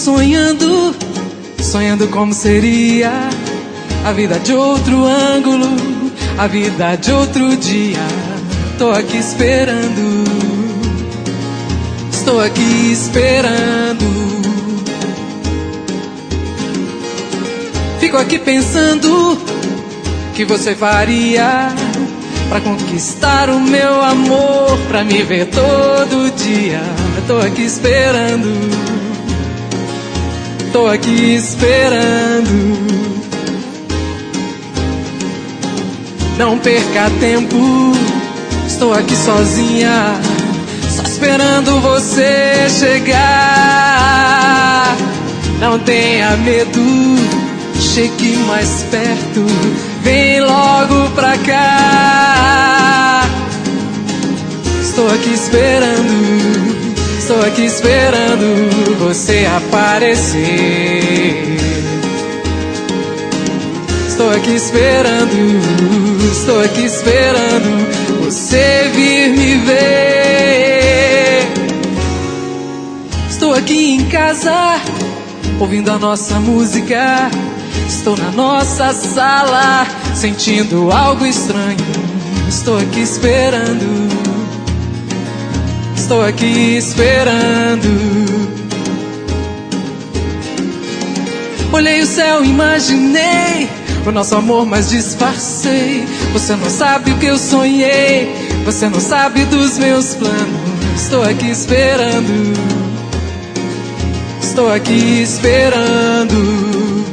sonhando, sonhando como seria a vida de outro ângulo, a vida de outro dia. Tô aqui esperando, estou aqui esperando. Fico aqui pensando o que você faria pra conquistar o meu amor, pra me ver todo dia. Tô aqui esperando, tô aqui esperando. Não perca tempo, estou aqui sozinha, só esperando você chegar. Não tenha medo, chegue mais perto, vem logo pra cá. Estou aqui esperando você aparecer. Estou aqui esperando você vir me ver. Estou aqui em casa, ouvindo a nossa música. Estou na nossa sala, sentindo algo estranho. Estou aqui esperando, estou aqui esperando. Olhei o céu, imaginei o nosso amor, mas disfarcei. Você não sabe o que eu sonhei, você não sabe dos meus planos. Estou aqui esperando, estou aqui esperando.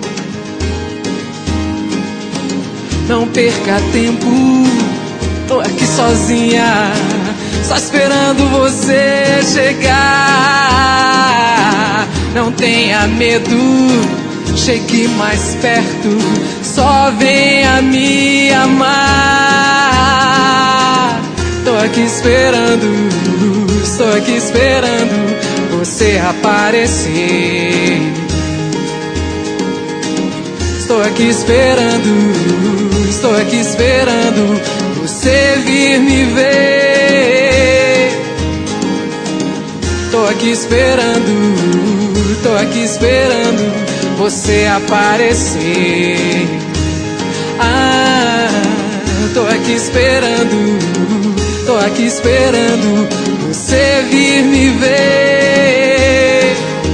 Não perca tempo, tô aqui sozinha, só esperando você chegar. Não tenha medo, chegue mais perto, só venha me amar. Tô aqui esperando, estou aqui esperando você aparecer. Estou aqui esperando você vir me ver. Tô aqui esperando você aparecer. Tô aqui esperando você vir me ver.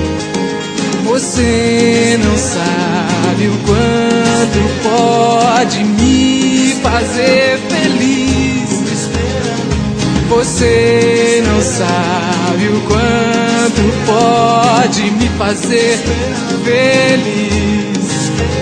Você não sabe o quanto pode me fazer feliz. Você não sabe o quanto pode me fazer feliz.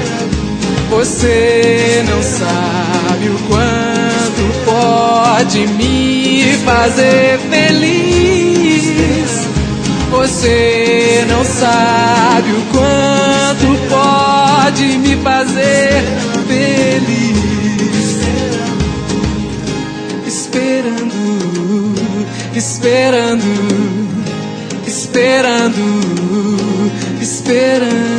Você não sabe o quanto pode me fazer feliz. Você não sabe o quanto pode me fazer feliz. Esperando, esperando, esperando, esperando.